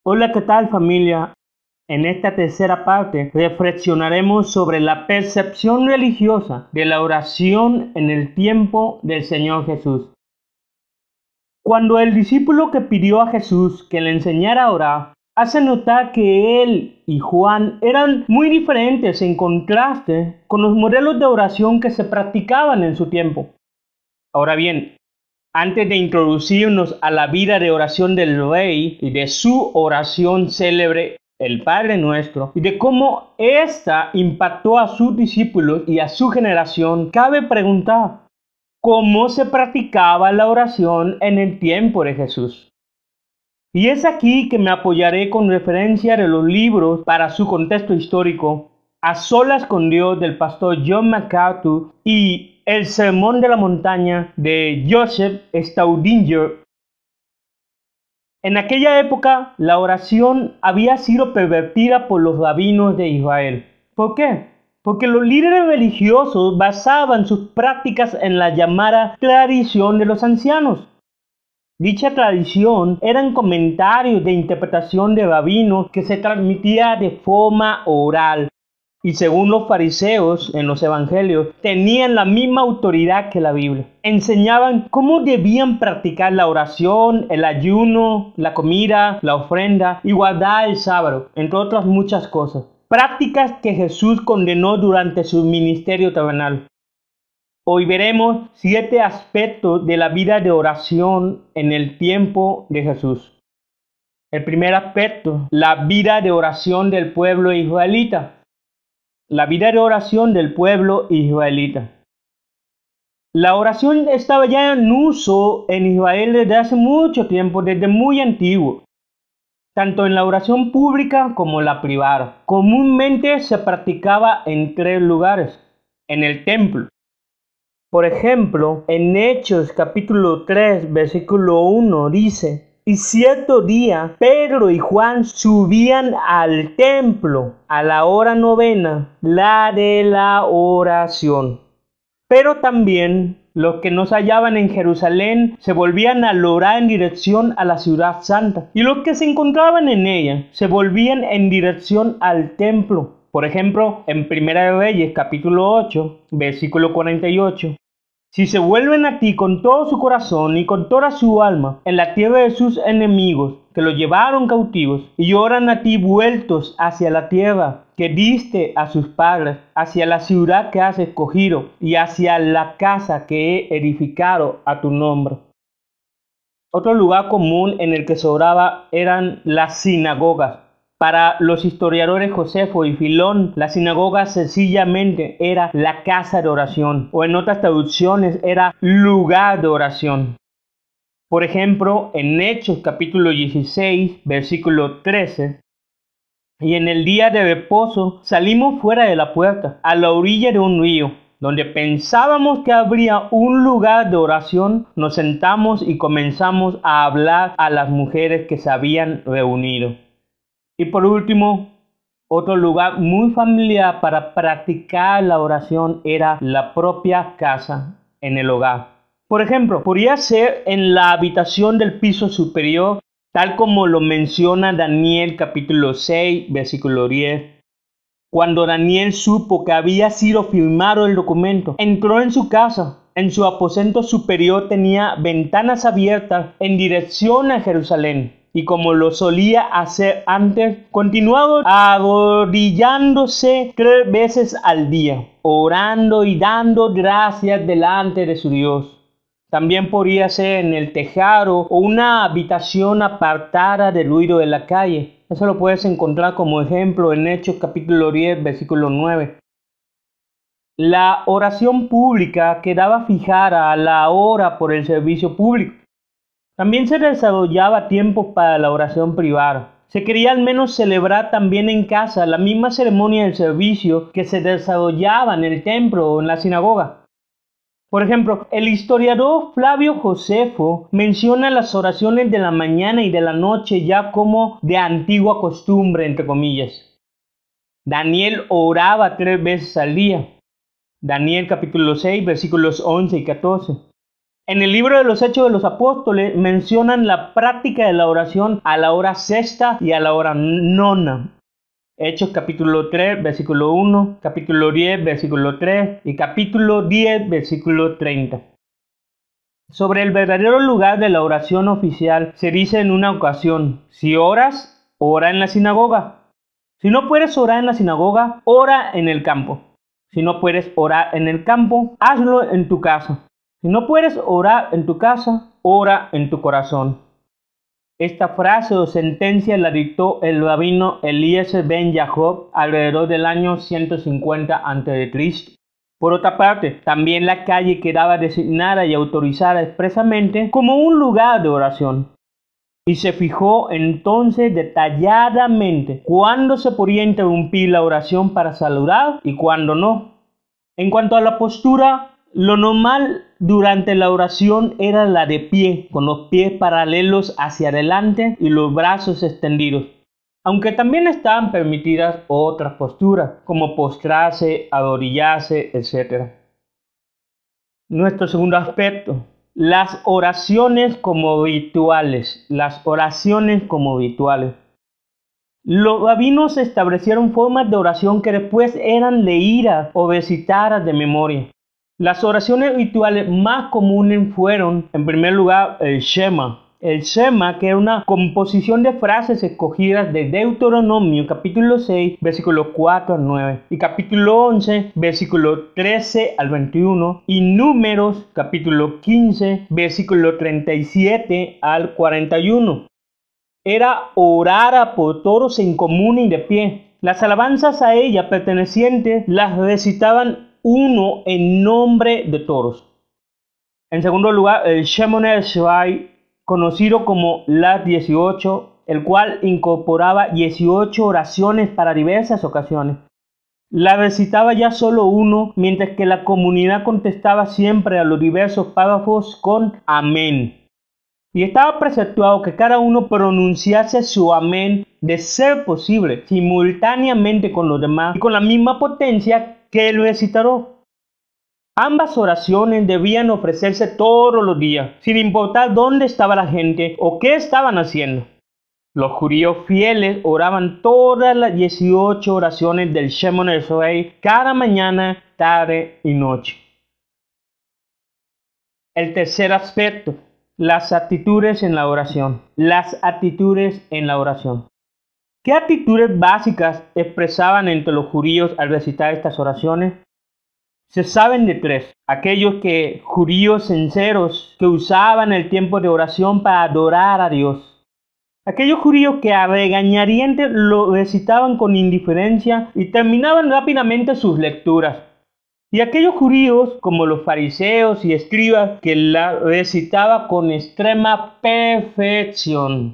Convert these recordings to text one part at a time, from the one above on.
Hola, ¿qué tal familia? En esta tercera parte reflexionaremos sobre la percepción religiosa de la oración en el tiempo del Señor Jesús. Cuando el discípulo que pidió a Jesús que le enseñara a orar, hace notar que él y Juan eran muy diferentes en contraste con los modelos de oración que se practicaban en su tiempo. Ahora bien, antes de introducirnos a la vida de oración del Rey y de su oración célebre, el Padre Nuestro, y de cómo ésta impactó a sus discípulos y a su generación, cabe preguntar, ¿cómo se practicaba la oración en el tiempo de Jesús? Y es aquí que me apoyaré con referencia de los libros para su contexto histórico, A Solas con Dios del pastor John MacArthur y El Sermón de la Montaña de Joseph Staudinger. En aquella época, la oración había sido pervertida por los rabinos de Israel. ¿Por qué? Porque los líderes religiosos basaban sus prácticas en la llamada tradición de los ancianos. Dicha tradición eran comentarios de interpretación de rabinos que se transmitía de forma oral. Y según los fariseos en los evangelios, tenían la misma autoridad que la Biblia. Enseñaban cómo debían practicar la oración, el ayuno, la comida, la ofrenda y guardar el sábado, entre otras muchas cosas. Prácticas que Jesús condenó durante su ministerio terrenal. Hoy veremos 7 aspectos de la vida de oración en el tiempo de Jesús. El primer aspecto, la vida de oración del pueblo israelita. La vida de oración del pueblo israelita. La oración estaba ya en uso en Israel desde hace mucho tiempo, desde muy antiguo, tanto en la oración pública como la privada. Comúnmente se practicaba en 3 lugares: en el templo. Por ejemplo, en Hechos capítulo 3, versículo 1 dice: y cierto día, Pedro y Juan subían al templo a la hora novena, la de la oración. Pero también los que no se hallaban en Jerusalén se volvían a orar en dirección a la ciudad santa, y los que se encontraban en ella se volvían en dirección al templo. Por ejemplo, en Primera de Reyes capítulo 8, versículo 48. Si se vuelven a ti con todo su corazón y con toda su alma en la tierra de sus enemigos, que los llevaron cautivos, y oran a ti vueltos hacia la tierra que diste a sus padres, hacia la ciudad que has escogido, y hacia la casa que he edificado a tu nombre. Otro lugar común en el que se oraba eran las sinagogas. Para los historiadores Josefo y Filón, la sinagoga sencillamente era la casa de oración, o en otras traducciones era lugar de oración. Por ejemplo, en Hechos capítulo 16, versículo 13, y en el día de reposo salimos fuera de la puerta, a la orilla de un río, donde pensábamos que habría un lugar de oración, nos sentamos y comenzamos a hablar a las mujeres que se habían reunido. Y por último, otro lugar muy familiar para practicar la oración era la propia casa, en el hogar. Por ejemplo, podría ser en la habitación del piso superior, tal como lo menciona Daniel capítulo 6, versículo 10. Cuando Daniel supo que había sido firmado el documento, entró en su casa. En su aposento superior tenía ventanas abiertas en dirección a Jerusalén. Y como lo solía hacer antes, continuaba arrodillándose 3 veces al día, orando y dando gracias delante de su Dios. También podría ser en el tejado o una habitación apartada del ruido de la calle. Eso lo puedes encontrar como ejemplo en Hechos capítulo 10, versículo 9. La oración pública quedaba fijada a la hora por el servicio público. También se desarrollaba tiempos para la oración privada. Se quería al menos celebrar también en casa la misma ceremonia del servicio que se desarrollaba en el templo o en la sinagoga. Por ejemplo, el historiador Flavio Josefo menciona las oraciones de la mañana y de la noche ya como de antigua costumbre, entre comillas. Daniel oraba 3 veces al día. Daniel capítulo 6, versículos 11 y 14. En el libro de los Hechos de los Apóstoles mencionan la práctica de la oración a la hora sexta y a la hora nona. Hechos capítulo 3, versículo 1, capítulo 10, versículo 3 y capítulo 10, versículo 30. Sobre el verdadero lugar de la oración oficial se dice en una ocasión: si oras, ora en la sinagoga. Si no puedes orar en la sinagoga, ora en el campo. Si no puedes orar en el campo, hazlo en tu casa. Si no puedes orar en tu casa, ora en tu corazón. Esta frase o sentencia la dictó el rabino Eliezer ben Jacob alrededor del año 150 a.C. Por otra parte, también la calle quedaba designada y autorizada expresamente como un lugar de oración. Y se fijó entonces detalladamente cuándo se podía interrumpir la oración para saludar y cuándo no. En cuanto a la postura, lo normal durante la oración era la de pie, con los pies paralelos hacia adelante y los brazos extendidos. Aunque también estaban permitidas otras posturas, como postrarse, arrodillarse, etc. Nuestro segundo aspecto: las oraciones como rituales. Las oraciones como rituales. Los rabinos establecieron formas de oración que después eran leídas o recitadas de memoria. Las oraciones rituales más comunes fueron, en primer lugar, el Shema. El Shema, que era una composición de frases escogidas de Deuteronomio, capítulo 6, versículos 4 al 9, y capítulo 11, versículos 13 al 21, y Números, capítulo 15, versículo 37 al 41. Era orada por todos en común y de pie. Las alabanzas a ella pertenecientes las recitaban uno en nombre de todos. En segundo lugar, el Shemoneh Esrei, conocido como las 18, el cual incorporaba 18 oraciones para diversas ocasiones. La recitaba ya solo uno, mientras que la comunidad contestaba siempre a los diversos párrafos con amén. Y estaba preceptuado que cada uno pronunciase su amén, de ser posible, simultáneamente con los demás y con la misma potencia que el recitador. Ambas oraciones debían ofrecerse todos los días, sin importar dónde estaba la gente o qué estaban haciendo. Los judíos fieles oraban todas las 18 oraciones del Shemoneh Esrei cada mañana, tarde y noche. El tercer aspecto: las actitudes en la oración. Las actitudes en la oración. ¿Qué actitudes básicas expresaban entre los judíos al recitar estas oraciones? Se saben de tres: aquellos judíos sinceros que usaban el tiempo de oración para adorar a Dios; aquellos judíos que a regañadientes lo recitaban con indiferencia y terminaban rápidamente sus lecturas; y aquellos judíos, como los fariseos y escribas, que la recitaban con extrema perfección.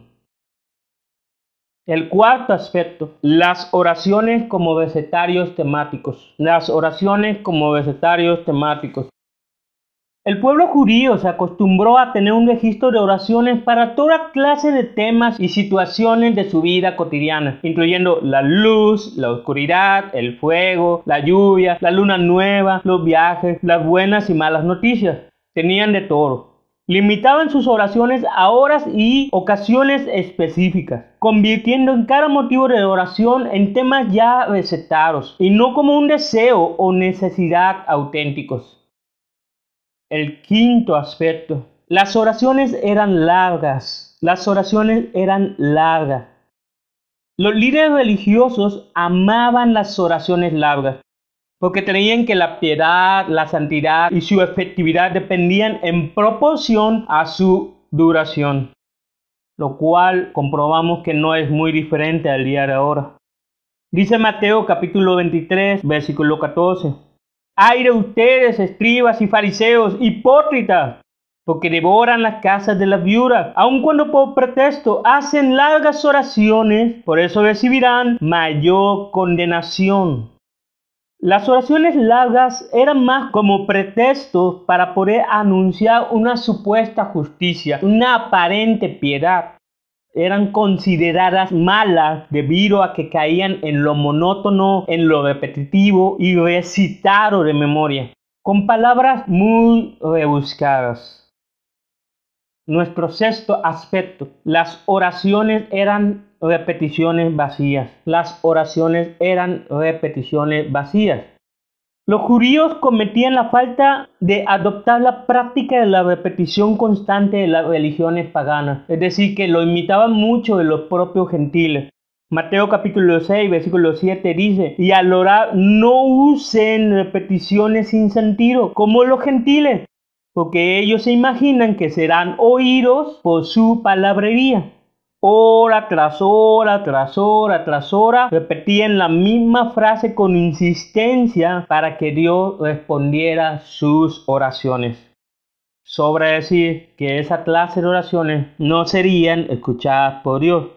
El cuarto aspecto: las oraciones como recetarios temáticos. Las oraciones como recetarios temáticos. El pueblo judío se acostumbró a tener un registro de oraciones para toda clase de temas y situaciones de su vida cotidiana, incluyendo la luz, la oscuridad, el fuego, la lluvia, la luna nueva, los viajes, las buenas y malas noticias. Tenían de todo. Limitaban sus oraciones a horas y ocasiones específicas, convirtiendo en cada motivo de oración en temas ya recetados, y no como un deseo o necesidad auténticos. El quinto aspecto: las oraciones eran largas. Las oraciones eran largas. Los líderes religiosos amaban las oraciones largas, porque creían que la piedad, la santidad y su efectividad dependían en proporción a su duración, lo cual comprobamos que no es muy diferente al día de ahora. Dice Mateo capítulo 23, versículo 14: ¡ay de ustedes, escribas y fariseos, hipócritas! Porque devoran las casas de las viudas, aun cuando por pretexto hacen largas oraciones, por eso recibirán mayor condenación. Las oraciones largas eran más como pretextos para poder anunciar una supuesta justicia, una aparente piedad. Eran consideradas malas debido a que caían en lo monótono, en lo repetitivo y recitado de memoria, con palabras muy rebuscadas. Nuestro sexto aspecto, las oraciones eran repeticiones vacías. Las oraciones eran repeticiones vacías. Los judíos cometían la falta de adoptar la práctica de la repetición constante de las religiones paganas, es decir, que lo imitaban mucho de los propios gentiles. Mateo capítulo 6, versículo 7 dice, y al orar no usen repeticiones sin sentido, como los gentiles, porque ellos se imaginan que serán oídos por su palabrería. Hora tras hora, tras hora, tras hora, repetían la misma frase con insistencia para que Dios respondiera sus oraciones. Sobra decir que esa clase de oraciones no serían escuchadas por Dios.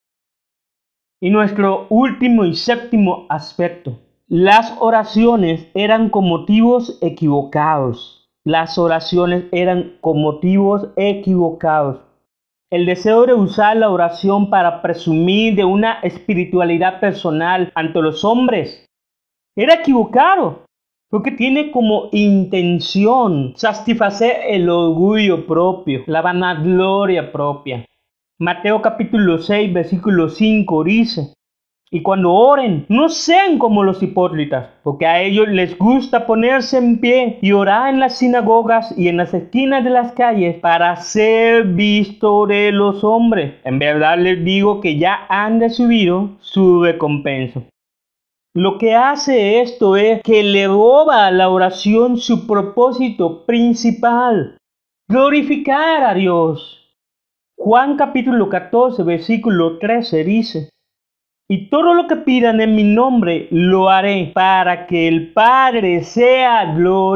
Y nuestro último y séptimo aspecto, las oraciones eran con motivos equivocados. Las oraciones eran con motivos equivocados. El deseo de usar la oración para presumir de una espiritualidad personal ante los hombres era equivocado, porque tiene como intención satisfacer el orgullo propio, la vanagloria propia. Mateo capítulo 6, versículo 5 dice, y cuando oren, no sean como los hipócritas, porque a ellos les gusta ponerse en pie y orar en las sinagogas y en las esquinas de las calles para ser visto de los hombres. En verdad les digo que ya han recibido su recompensa. Lo que hace esto es que le roba a la oración su propósito principal, glorificar a Dios. Juan capítulo 14, versículo 13 dice, y todo lo que pidan en mi nombre lo haré para que el Padre sea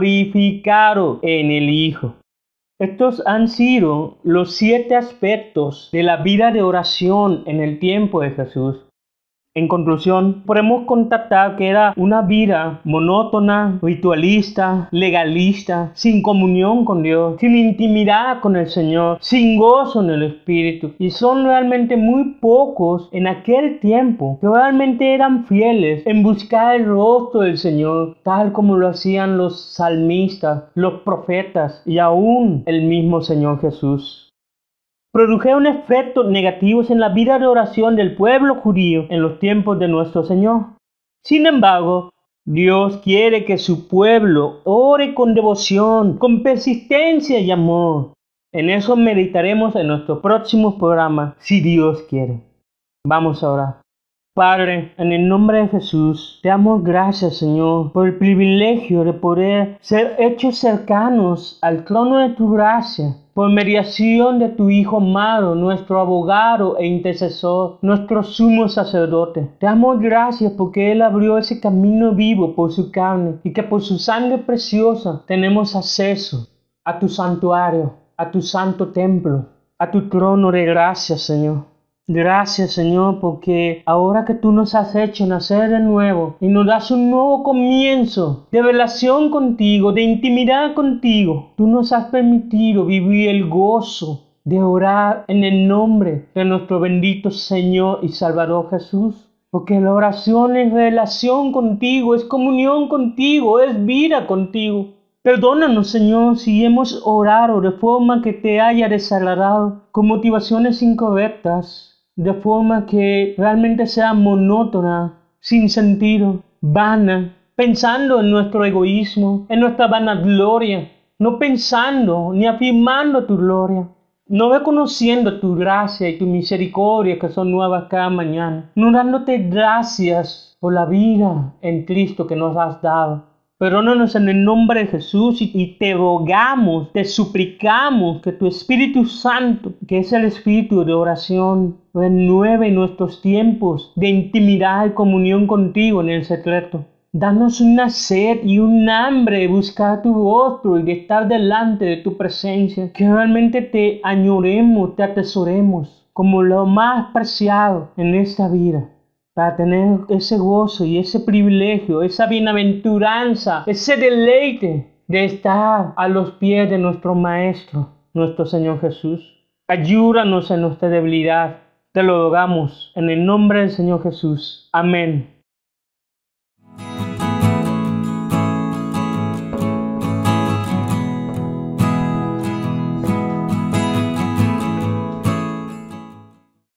glorificado en el Hijo. Estos han sido los 7 aspectos de la vida de oración en el tiempo de Jesús. En conclusión, podemos constatar que era una vida monótona, ritualista, legalista, sin comunión con Dios, sin intimidad con el Señor, sin gozo en el Espíritu. Y son realmente muy pocos en aquel tiempo que realmente eran fieles en buscar el rostro del Señor, tal como lo hacían los salmistas, los profetas y aún el mismo Señor Jesús. Produjeron efectos negativos en la vida de oración del pueblo judío en los tiempos de nuestro Señor. Sin embargo, Dios quiere que su pueblo ore con devoción, con persistencia y amor. En eso meditaremos en nuestro próximo programa, si Dios quiere. Vamos a orar. Padre, en el nombre de Jesús, te damos gracias, Señor, por el privilegio de poder ser hechos cercanos al trono de tu gracia, por mediación de tu Hijo amado, nuestro abogado e intercesor, nuestro sumo sacerdote. Te damos gracias porque Él abrió ese camino vivo por su carne y que por su sangre preciosa tenemos acceso a tu santuario, a tu santo templo, a tu trono de gracia, Señor. Gracias, Señor, porque ahora que tú nos has hecho nacer de nuevo y nos das un nuevo comienzo de relación contigo, de intimidad contigo, tú nos has permitido vivir el gozo de orar en el nombre de nuestro bendito Señor y Salvador Jesús. Porque la oración es relación contigo, es comunión contigo, es vida contigo. Perdónanos, Señor, si hemos orado de forma que te haya desagradado, con motivaciones incorrectas, de forma que realmente sea monótona, sin sentido, vana, pensando en nuestro egoísmo, en nuestra vanagloria, no pensando ni afirmando tu gloria, no reconociendo tu gracia y tu misericordia que son nuevas cada mañana, no dándote gracias por la vida en Cristo que nos has dado. Perdónanos en el nombre de Jesús y te rogamos, te suplicamos que tu Espíritu Santo, que es el Espíritu de oración, renueve nuestros tiempos de intimidad y comunión contigo en el secreto. Danos una sed y un hambre de buscar tu rostro y de estar delante de tu presencia. Que realmente te añoremos, te atesoremos como lo más preciado en esta vida, para tener ese gozo y ese privilegio, esa bienaventuranza, ese deleite de estar a los pies de nuestro Maestro, nuestro Señor Jesús. Ayúdanos en nuestra debilidad. Te lo rogamos en el nombre del Señor Jesús. Amén.